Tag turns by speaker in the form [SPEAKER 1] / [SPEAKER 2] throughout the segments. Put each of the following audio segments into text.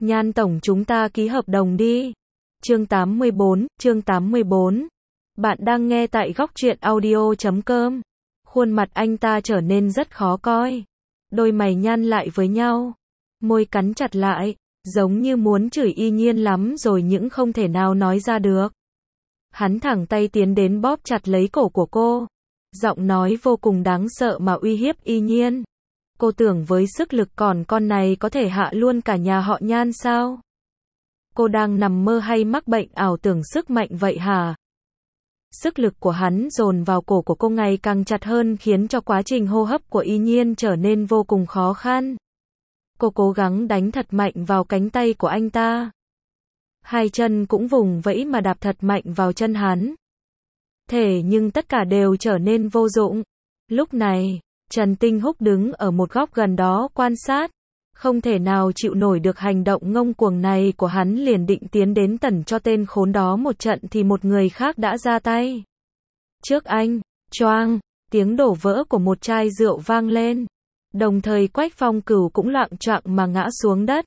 [SPEAKER 1] Nhan tổng chúng ta ký hợp đồng đi. Chương 84. Bạn đang nghe tại góc truyện audio.com. Khuôn mặt anh ta trở nên rất khó coi. Đôi mày nhăn lại với nhau. Môi cắn chặt lại, giống như muốn chửi Y Nhiên lắm rồi nhưng không thể nào nói ra được. Hắn thẳng tay tiến đến bóp chặt lấy cổ của cô. Giọng nói vô cùng đáng sợ mà uy hiếp Y Nhiên. Cô tưởng với sức lực còn con này có thể hạ luôn cả nhà họ Nhan sao? Cô đang nằm mơ hay mắc bệnh ảo tưởng sức mạnh vậy hả? Sức lực của hắn dồn vào cổ của cô ngày càng chặt hơn khiến cho quá trình hô hấp của Y Nhiên trở nên vô cùng khó khăn. Cô cố gắng đánh thật mạnh vào cánh tay của anh ta. Hai chân cũng vùng vẫy mà đạp thật mạnh vào chân hắn. Thế nhưng tất cả đều trở nên vô dụng. Lúc này, Trần Tinh Húc đứng ở một góc gần đó quan sát. Không thể nào chịu nổi được hành động ngông cuồng này của hắn, liền định tiến đến tẩn cho tên khốn đó một trận thì một người khác đã ra tay. Trước anh, choang, tiếng đổ vỡ của một chai rượu vang lên. Đồng thời Quách Phong Cửu cũng loạng choạng mà ngã xuống đất.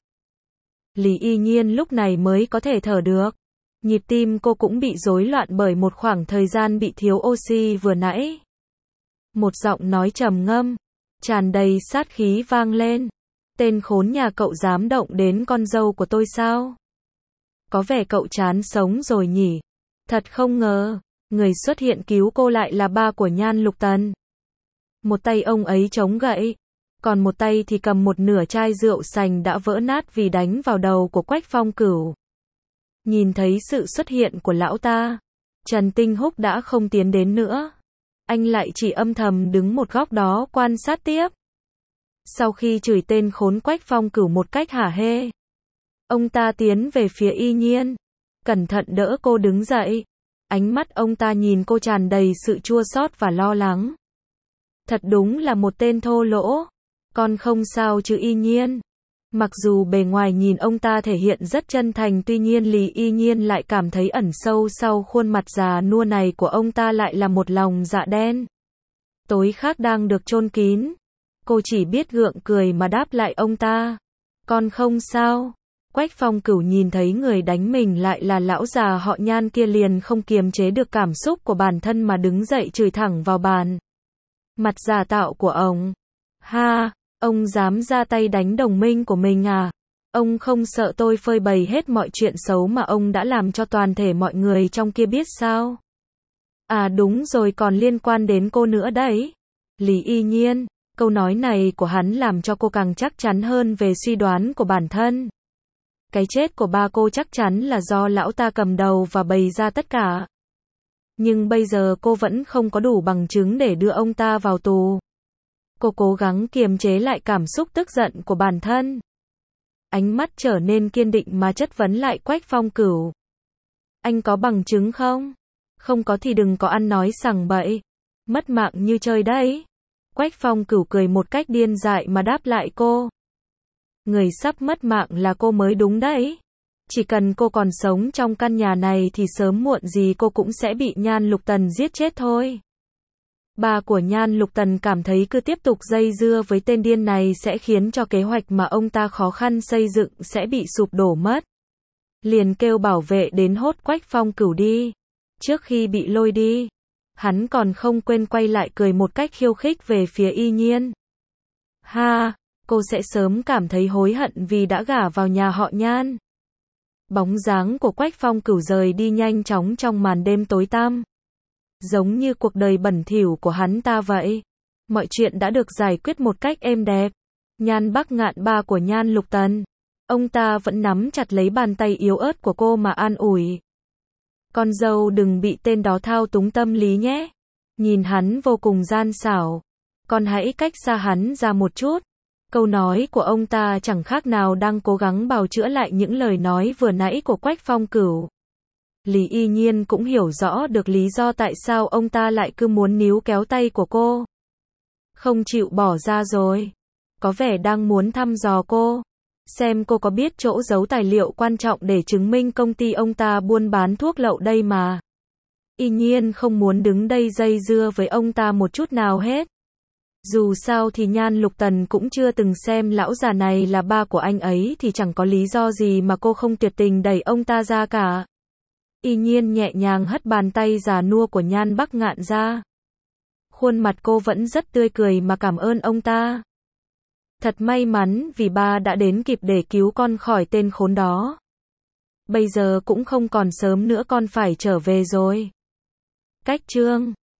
[SPEAKER 1] Lý Y Nhiên lúc này mới có thể thở được. Nhịp tim cô cũng bị rối loạn bởi một khoảng thời gian bị thiếu oxy vừa nãy. Một giọng nói trầm ngâm, tràn đầy sát khí vang lên. Tên khốn nhà cậu dám động đến con dâu của tôi sao? Có vẻ cậu chán sống rồi nhỉ? Thật không ngờ, người xuất hiện cứu cô lại là ba của Nhan Lục Tần. Một tay ông ấy chống gậy, còn một tay thì cầm một nửa chai rượu sành đã vỡ nát vì đánh vào đầu của Quách Phong Cửu. Nhìn thấy sự xuất hiện của lão ta, Trần Tinh Húc đã không tiến đến nữa. Anh lại chỉ âm thầm đứng một góc đó quan sát tiếp. Sau khi chửi tên khốn Quách Phong Cửu một cách hả hê, ông ta tiến về phía Y Nhiên, cẩn thận đỡ cô đứng dậy. Ánh mắt ông ta nhìn cô tràn đầy sự chua xót và lo lắng. Thật đúng là một tên thô lỗ. Con không sao chứ Y Nhiên? Mặc dù bề ngoài nhìn ông ta thể hiện rất chân thành, tuy nhiên Lý Y Nhiên lại cảm thấy ẩn sâu sau khuôn mặt già nua này của ông ta lại là một lòng dạ đen. Tối khác đang được chôn kín. Cô chỉ biết gượng cười mà đáp lại ông ta. Con không sao. Quách Phong Cửu nhìn thấy người đánh mình lại là lão già họ Nhan kia liền không kiềm chế được cảm xúc của bản thân mà đứng dậy chửi thẳng vào bàn. Mặt giả tạo của ông. Ha, ông dám ra tay đánh đồng minh của mình à? Ông không sợ tôi phơi bày hết mọi chuyện xấu mà ông đã làm cho toàn thể mọi người trong kia biết sao? À đúng rồi, còn liên quan đến cô nữa đấy. Lý Y Nhiên. Câu nói này của hắn làm cho cô càng chắc chắn hơn về suy đoán của bản thân. Cái chết của ba cô chắc chắn là do lão ta cầm đầu và bày ra tất cả. Nhưng bây giờ cô vẫn không có đủ bằng chứng để đưa ông ta vào tù. Cô cố gắng kiềm chế lại cảm xúc tức giận của bản thân. Ánh mắt trở nên kiên định mà chất vấn lại Quách Phong Cửu. Anh có bằng chứng không? Không có thì đừng có ăn nói sằng bậy. Mất mạng như chơi đấy. Quách Phong Cửu cười một cách điên dại mà đáp lại cô. Người sắp mất mạng là cô mới đúng đấy. Chỉ cần cô còn sống trong căn nhà này thì sớm muộn gì cô cũng sẽ bị Nhan Lục Tần giết chết thôi. Ba của Nhan Lục Tần cảm thấy cứ tiếp tục dây dưa với tên điên này sẽ khiến cho kế hoạch mà ông ta khó khăn xây dựng sẽ bị sụp đổ mất. Liền kêu bảo vệ đến hốt Quách Phong Cửu đi. Trước khi bị lôi đi, hắn còn không quên quay lại cười một cách khiêu khích về phía Y Nhiên. Ha, cô sẽ sớm cảm thấy hối hận vì đã gả vào nhà họ Nhan. Bóng dáng của Quách Phong Cửu rời đi nhanh chóng trong màn đêm tối tăm. Giống như cuộc đời bẩn thỉu của hắn ta vậy. Mọi chuyện đã được giải quyết một cách êm đẹp. Nhan Bắc Ngạn, ba của Nhan Lục Tần. Ông ta vẫn nắm chặt lấy bàn tay yếu ớt của cô mà an ủi. Con dâu đừng bị tên đó thao túng tâm lý nhé. Nhìn hắn vô cùng gian xảo. Con hãy cách xa hắn ra một chút. Câu nói của ông ta chẳng khác nào đang cố gắng bào chữa lại những lời nói vừa nãy của Quách Phong Cửu. Lý Y Nhiên cũng hiểu rõ được lý do tại sao ông ta lại cứ muốn níu kéo tay của cô. Không chịu bỏ ra rồi. Có vẻ đang muốn thăm dò cô. Xem cô có biết chỗ giấu tài liệu quan trọng để chứng minh công ty ông ta buôn bán thuốc lậu đây mà. Y Nhiên không muốn đứng đây dây dưa với ông ta một chút nào hết. Dù sao thì Nhan Lục Tần cũng chưa từng xem lão già này là ba của anh ấy thì chẳng có lý do gì mà cô không tuyệt tình đẩy ông ta ra cả. Y Nhiên nhẹ nhàng hất bàn tay già nua của Nhan Bắc Ngạn ra. Khuôn mặt cô vẫn rất tươi cười mà cảm ơn ông ta. Thật may mắn vì ba đã đến kịp để cứu con khỏi tên khốn đó. Bây giờ cũng không còn sớm nữa, con phải trở về rồi. Cách chương